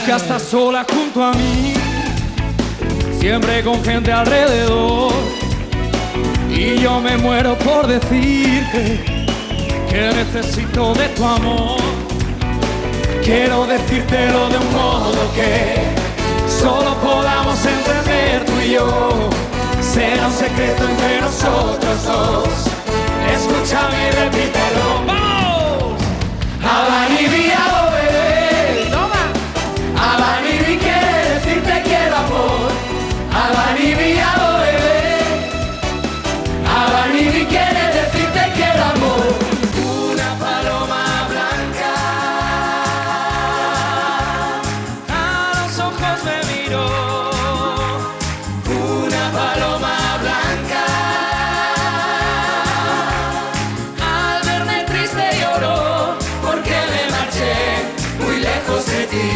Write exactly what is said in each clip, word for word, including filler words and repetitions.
nunca estás sola junto a mí, siempre con gente alrededor. Y yo me muero por decirte que necesito de tu amor. Quiero decírtelo de un modo que solo podamos entender tú y yo. Será un secreto entre nosotros dos. Escúchame y repítelo. ¡Vamos! Habanibiado, bebé. Toma. Habanibi quiere decirte quiero amor. Habanibiado, bebé. Habanibi quiere decirte quiero amor. Una paloma blanca a los ojos me miró. Una paloma blanca al verme triste lloró, porque me marché muy lejos de ti.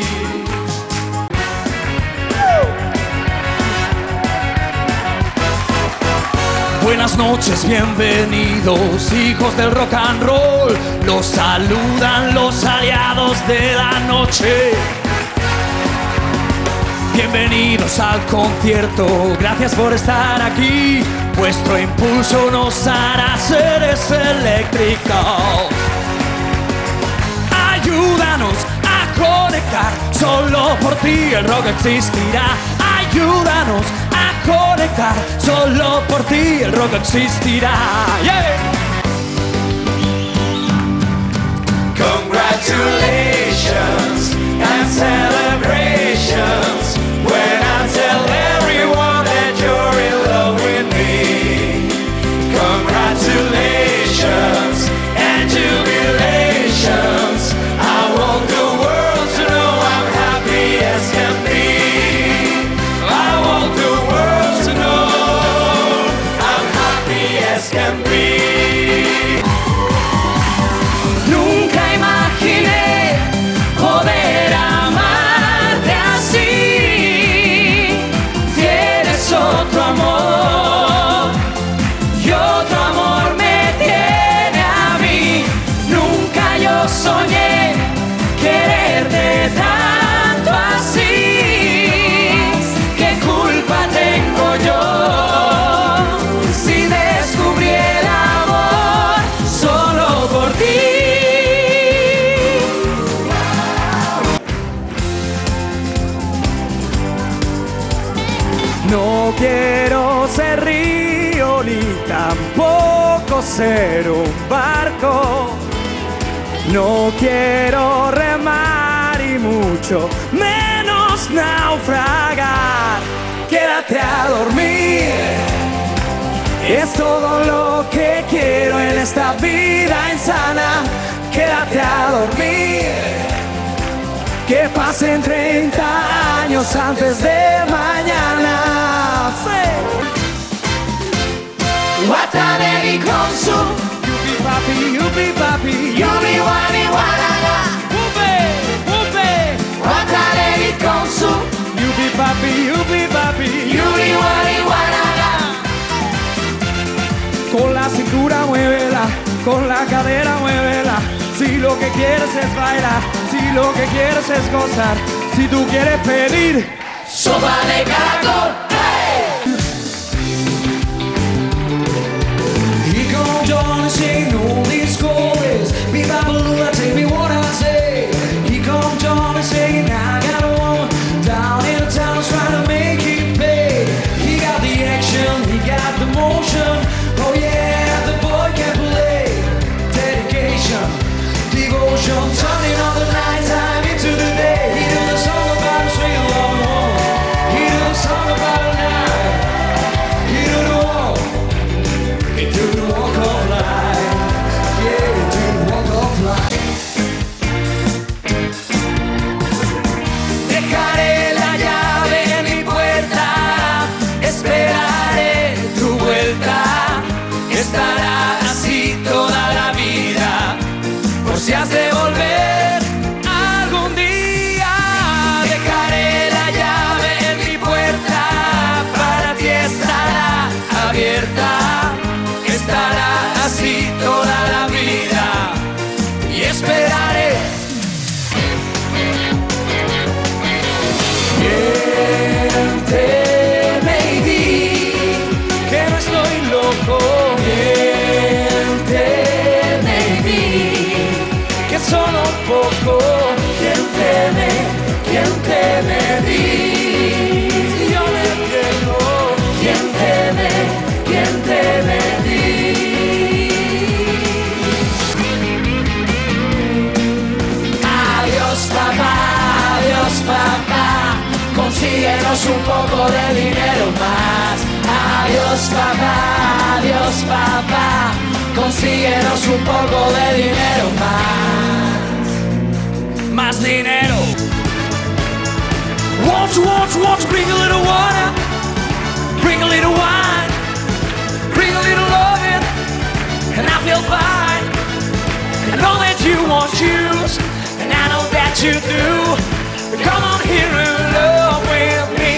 Buenas noches, bienvenidos, hijos del rock and roll. Los saludan los aliados de la noche. Bienvenidos al concierto, gracias por estar aquí. Vuestro impulso nos hará seres eléctricos. Ayúdanos a conectar, solo por ti el rock existirá. Ayúdanos a conectar, solo por ti el rock existirá. Yeah. Congratulations and celebrations when I tell everyone that you're in love with me. Congratulations and jubilations. I want the world to know I'm happy as can be. I want the world to know I'm happy as can be. Nunca imaginé poder amarte así. Tienes otro amor y otro amor me tiene a mí. Nunca yo soñé quererte tanto así. ¿Qué culpa tengo yo si descubrí el amor solo por ti? No quiero ser río ni tampoco ser un barco. No quiero remar y mucho menos naufragar. Quédate a dormir, es todo lo que quiero en esta vida insana. Quédate a dormir, que pasen treinta años antes de mañana. Sí. Watanegi konsu, yupi papi, yupi papi, yumi wani wanaga. Upe, upe. Watanegi konsu, yupi papi, yupi papi, yumi wani wanaga. Con la cintura muévela, con la cadera muévela. Si lo que quieres es bailar, si lo que quieres es gozar, si tú quieres pedir sopa de caracol, hey. Y con John sing all these chords, viva Balula, take me what I say. Y con John sing I got a woman down in town trying to make it pay. He got the action, he got the motion. Oh yeah, the boy can play. Dedication, devotion, turning all the night time into the day. He did a song about a sweet love home. He did a song about a night. He did the walk. He did the walk of life. Yeah, he did the walk of life. poco. ¿Quién teme? ¿Quién teme? Di. Si yo le entiendo. ¿Quién teme? ¿Quién teme? Di. Adiós papá, adiós papá, consíguenos un poco de dinero más. Adiós papá, adiós papá, consíguenos un poco de dinero más. Más dinero. Won't you, won't you, won't you bring a little water, bring a little wine, bring a little loving, and I feel fine. I know that you want juice, and I know that you do. Come on here and love with me.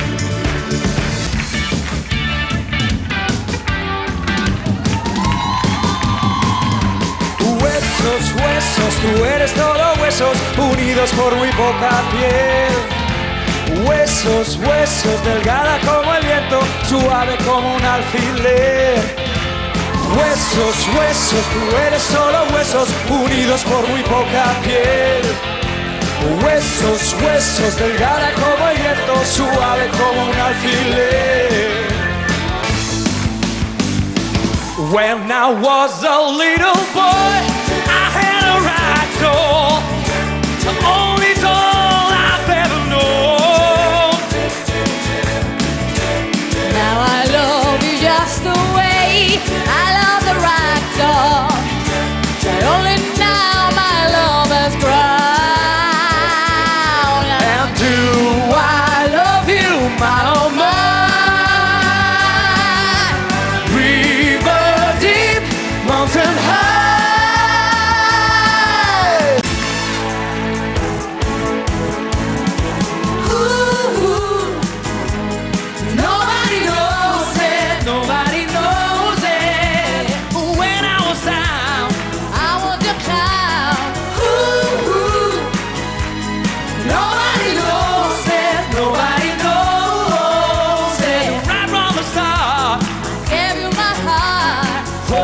Huesos, huesos, tú eres todo huesos, unidos por muy poca piel. Huesos, huesos, delgada como el viento, suave como un alfiler. Huesos, huesos, tú eres solo huesos, unidos por muy poca piel. Huesos, huesos, delgada como el viento, suave como un alfiler. When I was a little boy, I had a rag doll, the only doll I've ever known. Now I love you just the way I love the rag doll, but only now my love has grown. And do I love you, my oh my? River deep, mountain high. Ooh, nobody knows it. Nobody knows it. When I was down, I was your clown. Ooh, nobody knows it. nobody knows it. Right from the start, Gave you my heart. oh,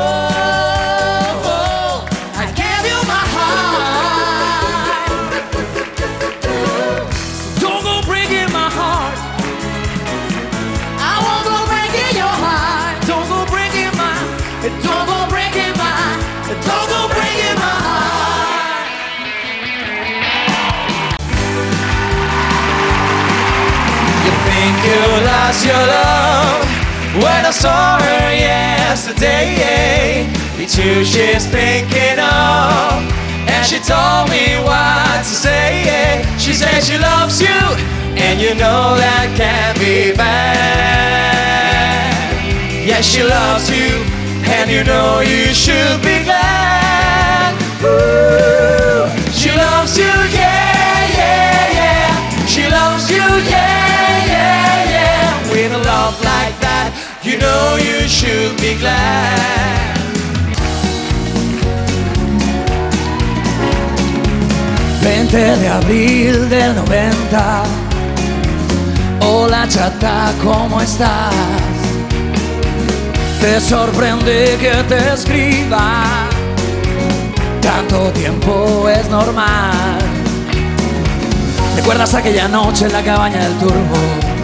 oh, I gave you my heart. don't go breaking my heart. I won't go breaking your heart. Don't go breaking my, don't go breaking my, don't go breaking my heart. You think you lost your love when I saw her yesterday. It's you she's thinking of, and she told me what to say. She said she loves you, and you know that can't be bad. Yes, she loves you, and you know you should be glad. Ooh, she loves you, yeah, yeah, yeah. She loves you, yeah, yeah, yeah. With a love like that, you know you should be glad. veinte de abril del noventa. Hola chata, ¿cómo estás? Te sorprende que te escriba. Tanto tiempo es normal. ¿Recuerdas aquella noche en la cabaña del Turbo?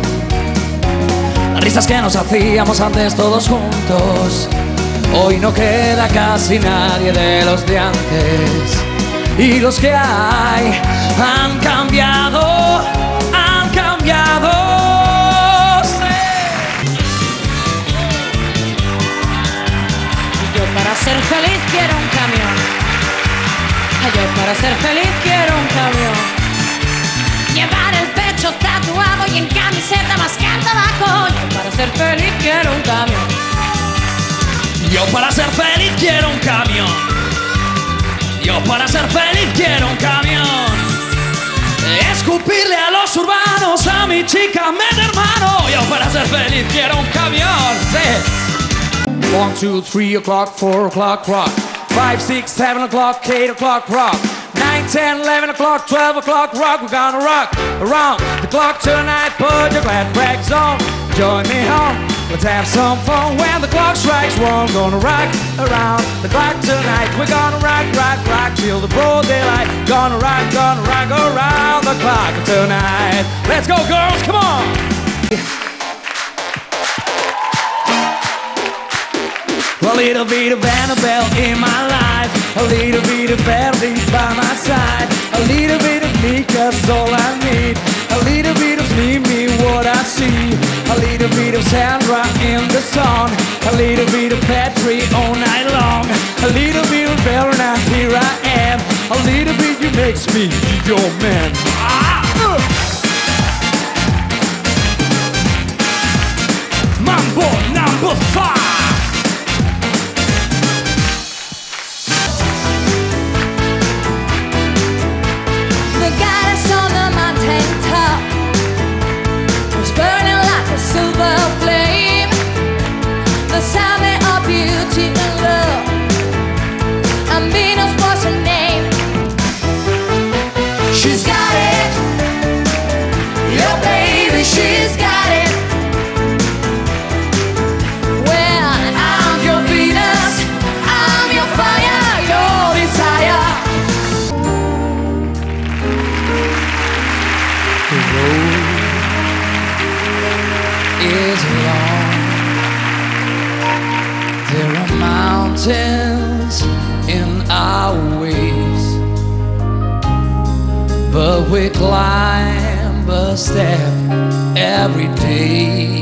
Las risas que nos hacíamos antes todos juntos. Hoy no queda casi nadie de los de antes. Y los que hay han cambiado, han cambiado. Sí. Yo para ser feliz quiero un camión. Yo para ser feliz quiero un camión. Llevar el pecho tatuado y en camiseta mascar tabaco. Yo para ser feliz quiero un camión. Yo para ser feliz quiero un camión. Yo para ser feliz quiero un camión. Escupirle a los urbanos, a mi chica, me hermano. Yo para ser feliz quiero un camión. Sí. One, two, three o'clock, four o'clock, rock. Five, six, seven o'clock, eight o'clock, rock. Nine, ten, eleven o'clock, twelve o'clock, rock. We're gonna rock around the clock tonight. Put your glad rags on, join me home. Let's have some fun when the clock strikes one. Gonna rock around the clock tonight. We're gonna rock, rock, rock till the broad daylight. Gonna rock, gonna rock around the clock tonight. Let's go, girls, come on! A little bit of Annabelle in my life, a little bit of Verdi by my side, a little bit of me, cause all I need, a little bit of me, me, what I see, a little bit of Sandra in the sun, a little bit of Patrick all night long, a little bit of Verna, here I am, a little bit you makes me your man. Ah, uh. Mambo number five. She's got it, your baby, she's got it. Well, I'm your Venus, I'm your fire, your desire. The road is long. There are mountains in our ways, but we climb a step every day.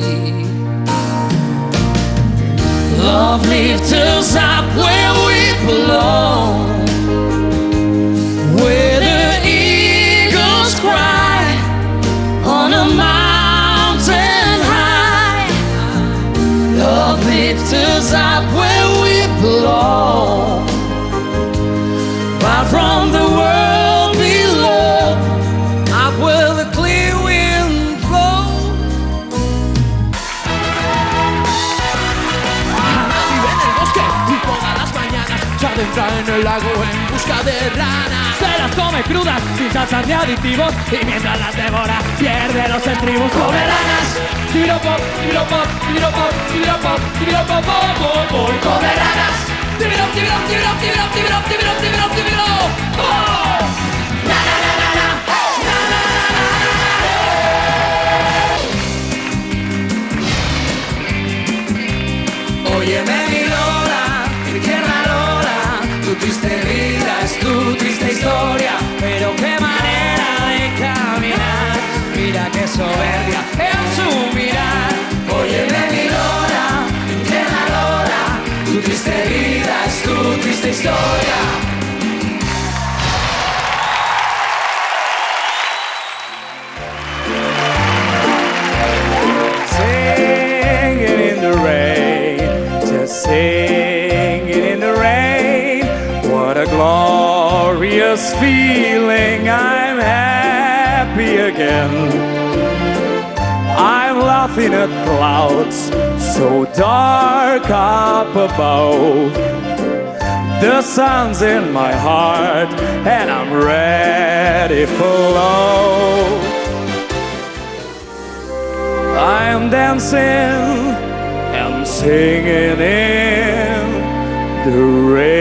Love lifts us up where we belong, where the eagles cry on a mountain high. Love lifts us up where we belong, far from the world below, up where the clear wind blows. Hannah vive en el bosque y todas las mañanas se adentra en el lago en busca de ranas. Se las come crudas, sin salsas ni aditivos, y mientras las devora, pierde los estribos. Come ranas, tibiropop, tibiropop, tibiropop, tibiropop, tibiropop, pop, pop, pop. Come ranas, tibirop, tibirop, tibirop, tibirop, tibirop, tibirop, tibirop, tibirop, pop. Na na na na na, na na na na na. Óyeme mi Lola, mi tierra Lola, tu triste vida es tu triste historia, pero qué manera de caminar, mira qué soberbia en su mirar. Óyeme mi Lola, mi tierra Lola, tu triste vida es tu triste historia. Singing in the rain, just singing in the rain. What a glorious feeling, I'm happy again. I'm laughing at clouds so dark up above. The sun's in my heart and I'm ready for love. I'm dancing and singing in the rain.